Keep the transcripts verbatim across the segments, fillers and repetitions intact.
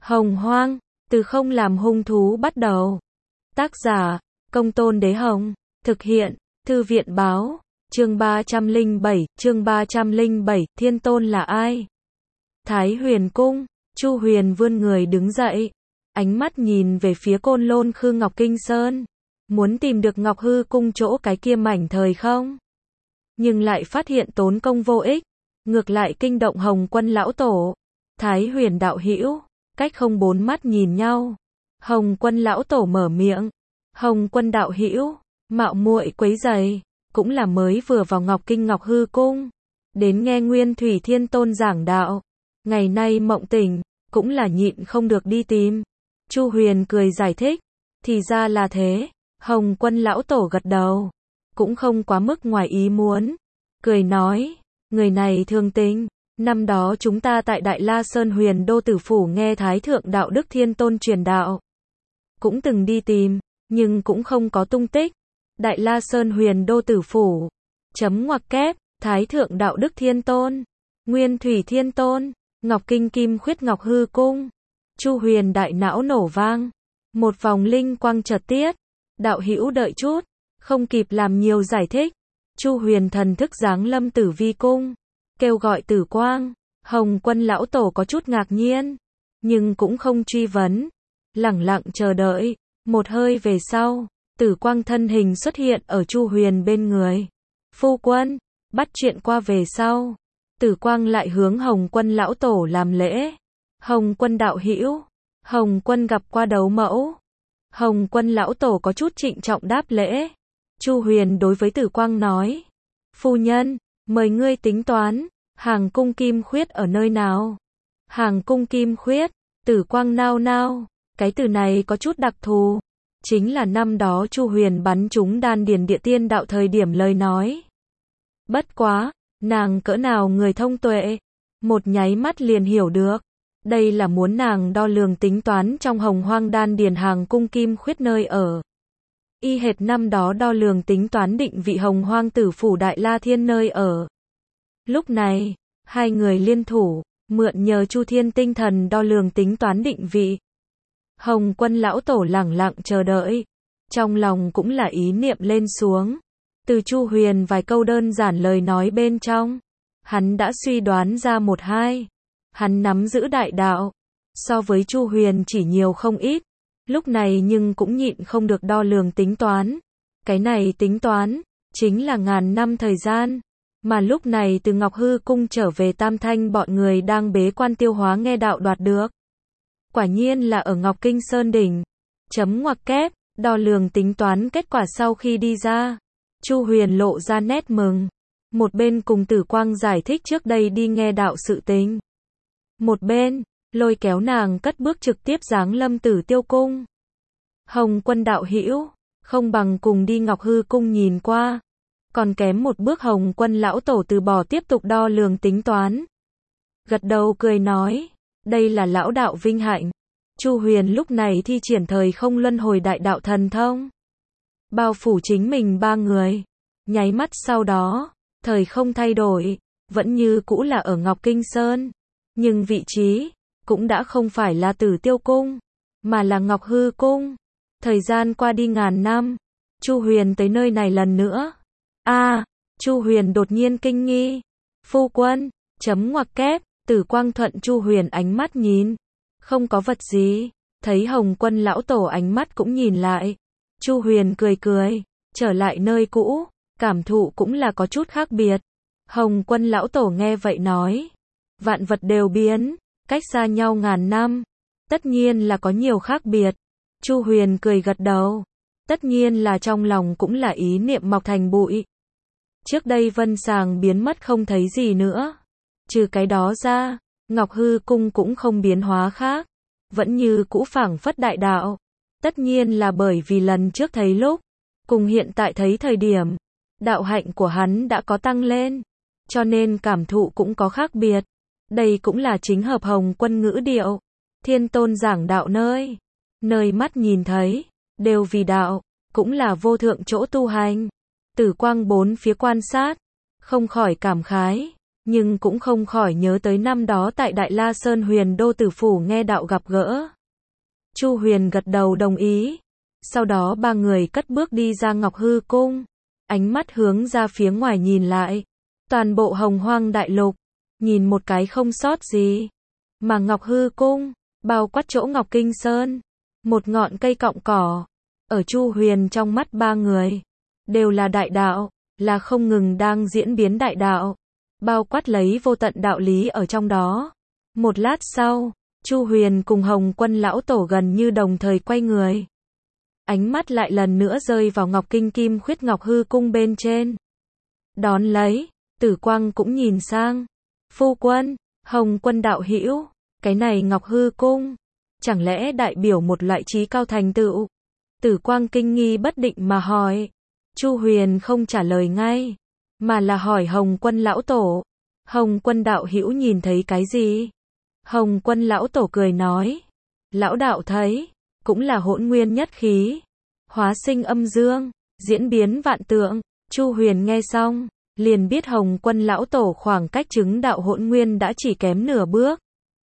Hồng Hoang, từ không làm hung thú bắt đầu. Tác giả, Công Tôn Đế Hồng. Thực hiện, Thư viện Báo. Chương ba trăm lẻ bảy, chương ba trăm lẻ bảy, Thiên Tôn là ai? Thái Huyền Cung, Chu Huyền vươn người đứng dậy, ánh mắt nhìn về phía Côn Lôn Khư Ngọc Kinh Sơn, muốn tìm được Ngọc Hư Cung chỗ cái kia mảnh thời không. Nhưng lại phát hiện tốn công vô ích, ngược lại kinh động Hồng Quân lão tổ. Thái Huyền đạo hữu, cách không bốn mắt nhìn nhau. Hồng Quân lão tổ mở miệng, Hồng Quân đạo hữu, mạo muội quấy rầy, cũng là mới vừa vào Ngọc Kinh Ngọc Hư Cung, đến nghe Nguyên Thủy Thiên Tôn giảng đạo, ngày nay mộng tỉnh, cũng là nhịn không được đi tìm. Chu Huyền cười giải thích, thì ra là thế. Hồng Quân lão tổ gật đầu, cũng không quá mức ngoài ý muốn, cười nói, người này thương tính. Năm đó chúng ta tại Đại La Sơn Huyền Đô Tử Phủ nghe Thái Thượng Đạo Đức Thiên Tôn truyền đạo, cũng từng đi tìm, nhưng cũng không có tung tích. Đại La Sơn Huyền Đô Tử Phủ, chấm ngoặc kép, Thái Thượng Đạo Đức Thiên Tôn, Nguyên Thủy Thiên Tôn, Ngọc Kinh Kim Khuyết Ngọc Hư Cung. Chu Huyền đại não nổ vang, một vòng linh quang chợt tiết. Đạo hữu đợi chút, không kịp làm nhiều giải thích. Chu Huyền thần thức giáng lâm Tử Vi Cung, kêu gọi Tử Quang. Hồng Quân lão tổ có chút ngạc nhiên, nhưng cũng không truy vấn, lẳng lặng chờ đợi. Một hơi về sau, Tử Quang thân hình xuất hiện ở Chu Huyền bên người. Phu quân, bắt chuyện qua về sau, Tử Quang lại hướng Hồng Quân lão tổ làm lễ. Hồng Quân đạo hữu, Hồng Quân gặp qua đấu mẫu. Hồng Quân lão tổ có chút trịnh trọng đáp lễ. Chu Huyền đối với Tử Quang nói, phu nhân, mời ngươi tính toán, Hàng Cung Kim Khuyết ở nơi nào? Hàng Cung Kim Khuyết, Tử Quang nao nao, cái từ này có chút đặc thù, chính là năm đó Chu Huyền bắn trúng đan điền địa tiên đạo thời điểm lời nói. Bất quá, nàng cỡ nào người thông tuệ, một nháy mắt liền hiểu được, đây là muốn nàng đo lường tính toán trong Hồng Hoang đan điền Hàng Cung Kim Khuyết nơi ở. Y hệt năm đó đo lường tính toán định vị Hồng Hoang Tử Phủ Đại La Thiên nơi ở. Lúc này, hai người liên thủ, mượn nhờ Chu Thiên tinh thần đo lường tính toán định vị. Hồng Quân lão tổ lẳng lặng chờ đợi, trong lòng cũng là ý niệm lên xuống. Từ Chu Huyền vài câu đơn giản lời nói bên trong, hắn đã suy đoán ra một hai. Hắn nắm giữ đại đạo, so với Chu Huyền chỉ nhiều không ít, lúc này nhưng cũng nhịn không được đo lường tính toán. Cái này tính toán, chính là ngàn năm thời gian, mà lúc này từ Ngọc Hư Cung trở về Tam Thanh bọn người đang bế quan tiêu hóa nghe đạo đoạt được. Quả nhiên là ở Ngọc Kinh Sơn Đỉnh. Chấm ngoặc kép, đo lường tính toán kết quả sau khi đi ra. Chu Huyền lộ ra nét mừng. Một bên cùng Tử Quang giải thích trước đây đi nghe đạo sự tình. Một bên, lôi kéo nàng cất bước trực tiếp giáng lâm Tử Tiêu Cung. Hồng Quân đạo hữu, không bằng cùng đi Ngọc Hư Cung nhìn qua. Còn kém một bước Hồng Quân lão tổ từ bỏ tiếp tục đo lường tính toán. Gật đầu cười nói, đây là lão đạo vinh hạnh. Chu Huyền lúc này thi triển thời không luân hồi đại đạo thần thông, bao phủ chính mình ba người. Nháy mắt sau đó, thời không thay đổi, vẫn như cũ là ở Ngọc Kinh Sơn, nhưng vị trí cũng đã không phải là Tử Tiêu Cung, mà là Ngọc Hư Cung. Thời gian qua đi ngàn năm, Chu Huyền tới nơi này lần nữa. A, à, Chu Huyền đột nhiên kinh nghi. Phu quân, chấm ngoặc kép, Tử Quang thuận Chu Huyền ánh mắt nhìn, không có vật gì. Thấy Hồng Quân lão tổ ánh mắt cũng nhìn lại, Chu Huyền cười cười, trở lại nơi cũ, cảm thụ cũng là có chút khác biệt. Hồng Quân lão tổ nghe vậy nói, vạn vật đều biến, cách xa nhau ngàn năm, tất nhiên là có nhiều khác biệt. Chu Huyền cười gật đầu, tất nhiên là trong lòng cũng là ý niệm mọc thành bụi. Trước đây Vân Sàng biến mất không thấy gì nữa, trừ cái đó ra, Ngọc Hư Cung cũng không biến hóa khác, vẫn như cũ phảng phất đại đạo. Tất nhiên là bởi vì lần trước thấy lúc, cùng hiện tại thấy thời điểm, đạo hạnh của hắn đã có tăng lên, cho nên cảm thụ cũng có khác biệt. Đây cũng là chính hợp Hồng Quân ngữ điệu, Thiên Tôn giảng đạo nơi, nơi mắt nhìn thấy, đều vì đạo, cũng là vô thượng chỗ tu hành. Tử Quang bốn phía quan sát, không khỏi cảm khái, nhưng cũng không khỏi nhớ tới năm đó tại Đại La Sơn Huyền Đô Tử Phủ nghe đạo gặp gỡ. Chu Huyền gật đầu đồng ý. Sau đó ba người cất bước đi ra Ngọc Hư Cung, ánh mắt hướng ra phía ngoài nhìn lại. Toàn bộ Hồng Hoang Đại Lục, nhìn một cái không sót gì. Mà Ngọc Hư Cung, bao quát chỗ Ngọc Kinh Sơn, một ngọn cây cọng cỏ, ở Chu Huyền trong mắt ba người, đều là đại đạo, là không ngừng đang diễn biến đại đạo, bao quát lấy vô tận đạo lý ở trong đó. Một lát sau, Chu Huyền cùng Hồng Quân lão tổ gần như đồng thời quay người. Ánh mắt lại lần nữa rơi vào Ngọc Kinh Kim Khuyết Ngọc Hư Cung bên trên. Đón lấy, Tử Quang cũng nhìn sang. Phu quân, Hồng Quân đạo hữu, cái này Ngọc Hư Cung, chẳng lẽ đại biểu một loại trí cao thành tựu? Tử Quang kinh nghi bất định mà hỏi. Chu Huyền không trả lời ngay, mà là hỏi Hồng Quân lão tổ. Hồng Quân đạo hữu nhìn thấy cái gì? Hồng Quân lão tổ cười nói. Lão đạo thấy, cũng là hỗn nguyên nhất khí, hóa sinh âm dương, diễn biến vạn tượng. Chu Huyền nghe xong, liền biết Hồng Quân lão tổ khoảng cách chứng đạo hỗn nguyên đã chỉ kém nửa bước.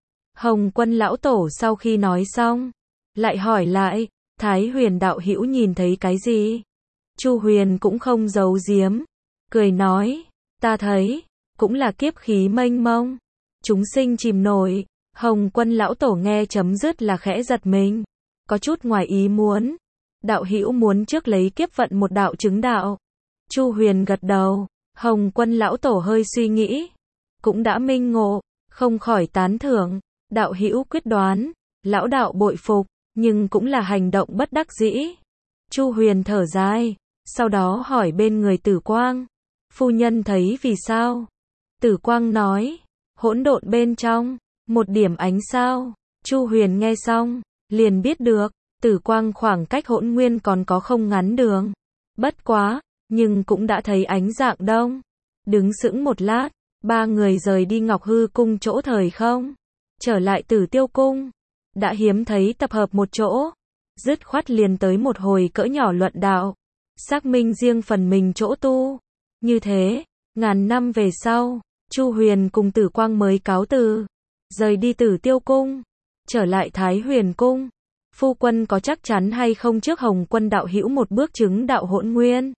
Hồng Quân lão tổ sau khi nói xong, lại hỏi lại, Thái Huyền đạo hữu nhìn thấy cái gì? Chu Huyền cũng không giấu giếm, cười nói, ta thấy, cũng là kiếp khí mênh mông, chúng sinh chìm nổi. Hồng Quân lão tổ nghe chấm dứt là khẽ giật mình, có chút ngoài ý muốn. Đạo hữu muốn trước lấy kiếp vận một đạo chứng đạo. Chu Huyền gật đầu. Hồng Quân lão tổ hơi suy nghĩ, cũng đã minh ngộ, không khỏi tán thưởng. Đạo hữu quyết đoán, lão đạo bội phục, nhưng cũng là hành động bất đắc dĩ. Chu Huyền thở dài, sau đó hỏi bên người Tử Quang, phu nhân thấy vì sao? Tử Quang nói, hỗn độn bên trong, một điểm ánh sao. Chu Huyền nghe xong, liền biết được, Tử Quang khoảng cách hỗn nguyên còn có không ngắn đường. Bất quá, nhưng cũng đã thấy ánh dạng đông. Đứng sững một lát, ba người rời đi Ngọc Hư Cung chỗ thời không, trở lại Tử Tiêu Cung. Đã hiếm thấy tập hợp một chỗ, dứt khoát liền tới một hồi cỡ nhỏ luận đạo, xác minh riêng phần mình chỗ tu. Như thế, ngàn năm về sau, Chu Huyền cùng Tử Quang mới cáo từ, rời đi Tử Tiêu Cung, trở lại Thái Huyền Cung. Phu quân có chắc chắn hay không trước Hồng Quân đạo hữu một bước chứng đạo hỗn nguyên?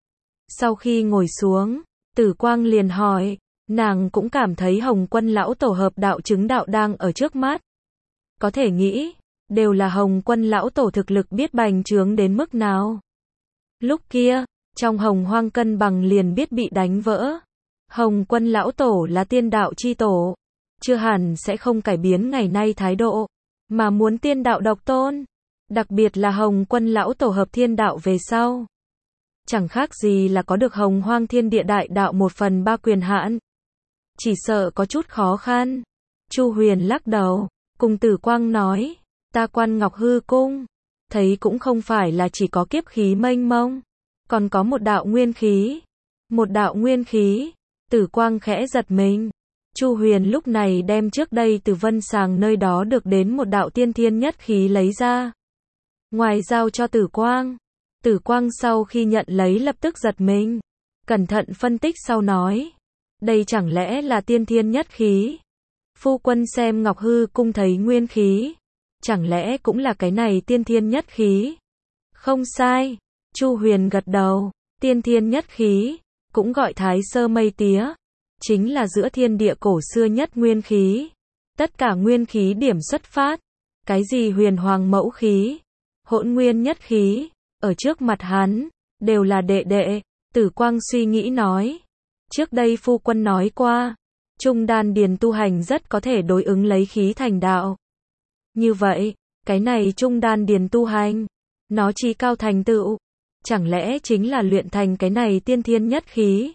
Sau khi ngồi xuống, Tử Quang liền hỏi, nàng cũng cảm thấy Hồng Quân lão tổ hợp đạo chứng đạo đang ở trước mắt. Có thể nghĩ, đều là Hồng Quân lão tổ thực lực biết bành trướng đến mức nào. Lúc kia, trong Hồng Hoang cân bằng liền biết bị đánh vỡ. Hồng Quân lão tổ là tiên đạo chi tổ, chưa hẳn sẽ không cải biến ngày nay thái độ, mà muốn tiên đạo độc tôn. Đặc biệt là Hồng Quân lão tổ hợp thiên đạo về sau, chẳng khác gì là có được Hồng Hoang thiên địa đại đạo một phần ba quyền hạn. Chỉ sợ có chút khó khăn. Chu Huyền lắc đầu, cùng Tử Quang nói, ta quan Ngọc Hư Cung, thấy cũng không phải là chỉ có kiếp khí mênh mông, còn có một đạo nguyên khí. Một đạo nguyên khí. Tử Quang khẽ giật mình. Chu Huyền lúc này đem trước đây từ Vân Sàng nơi đó được đến một đạo tiên thiên nhất khí lấy ra, ngoài giao cho Tử Quang. Tử Quang sau khi nhận lấy lập tức giật mình, cẩn thận phân tích sau nói, đây chẳng lẽ là tiên thiên nhất khí? Phu quân xem Ngọc Hư Cung thấy nguyên khí, chẳng lẽ cũng là cái này tiên thiên nhất khí? Không sai. Chu Huyền gật đầu. Tiên thiên nhất khí, cũng gọi Thái Sơ Mây Tía, chính là giữa thiên địa cổ xưa nhất nguyên khí. Tất cả nguyên khí điểm xuất phát, cái gì huyền hoàng mẫu khí, hỗn nguyên nhất khí, ở trước mặt hắn, đều là đệ đệ. Tử Quang suy nghĩ nói, trước đây phu quân nói qua, trung đan điền tu hành rất có thể đối ứng lấy khí thành đạo. Như vậy, cái này trung đan điền tu hành, nó chí cao thành tựu, chẳng lẽ chính là luyện thành cái này tiên thiên nhất khí?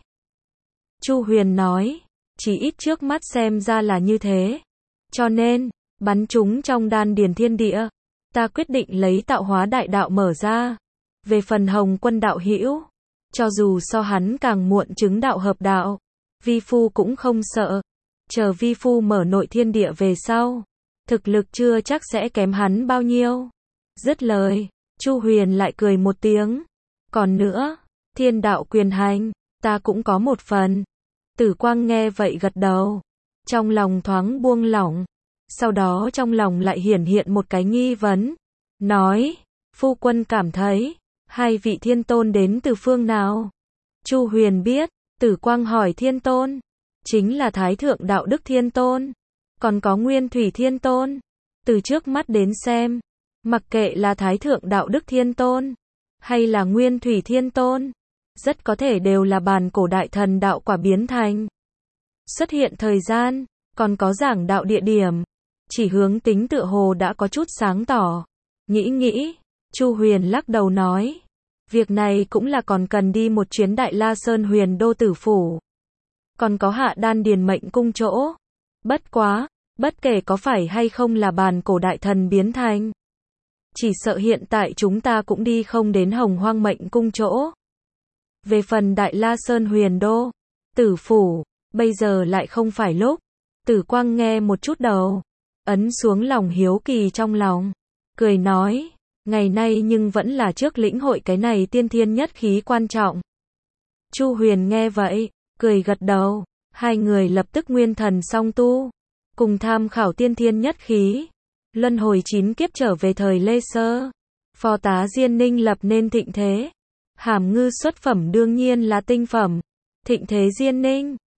Chu Huyền nói, chỉ ít trước mắt xem ra là như thế. Cho nên, bắn chúng trong đan điền thiên địa, ta quyết định lấy tạo hóa đại đạo mở ra. Về phần Hồng Quân đạo hữu, cho dù so hắn càng muộn chứng đạo hợp đạo, vi phu cũng không sợ. Chờ vi phu mở nội thiên địa về sau, thực lực chưa chắc sẽ kém hắn bao nhiêu. Dứt lời, Chu Huyền lại cười một tiếng. Còn nữa, thiên đạo quyền hành, ta cũng có một phần. Tử Quang nghe vậy gật đầu, trong lòng thoáng buông lỏng, sau đó trong lòng lại hiển hiện một cái nghi vấn, nói, phu quân cảm thấy, hai vị thiên tôn đến từ phương nào? Chu Huyền biết, Tử Quang hỏi thiên tôn, chính là Thái Thượng Đạo Đức Thiên Tôn, còn có Nguyên Thủy Thiên Tôn. Từ trước mắt đến xem, mặc kệ là Thái Thượng Đạo Đức Thiên Tôn, hay là Nguyên Thủy Thiên Tôn, rất có thể đều là bàn cổ đại thần đạo quả biến thành. Xuất hiện thời gian, còn có giảng đạo địa điểm, chỉ hướng tính tựa hồ đã có chút sáng tỏ. Nghĩ nghĩ, Chu Huyền lắc đầu nói, việc này cũng là còn cần đi một chuyến Đại La Sơn Huyền Đô Tử Phủ, còn có Hạ Đan Điền Mệnh Cung chỗ. Bất quá, bất kể có phải hay không là bàn cổ đại thần biến thành, chỉ sợ hiện tại chúng ta cũng đi không đến Hồng Hoang Mệnh Cung chỗ. Về phần Đại La Sơn Huyền Đô Tử Phủ, bây giờ lại không phải lúc. Tử Quang nghe một chút đầu, ấn xuống lòng hiếu kỳ trong lòng, cười nói, ngày nay nhưng vẫn là trước lĩnh hội cái này tiên thiên nhất khí quan trọng. Chu Huyền nghe vậy, cười gật đầu, hai người lập tức nguyên thần song tu, cùng tham khảo tiên thiên nhất khí, luân hồi chín kiếp trở về thời Lê Sơ. Phó tá Diên Ninh lập nên thịnh thế, Hàm Ngư xuất phẩm đương nhiên là tinh phẩm, thịnh thế Diên Ninh.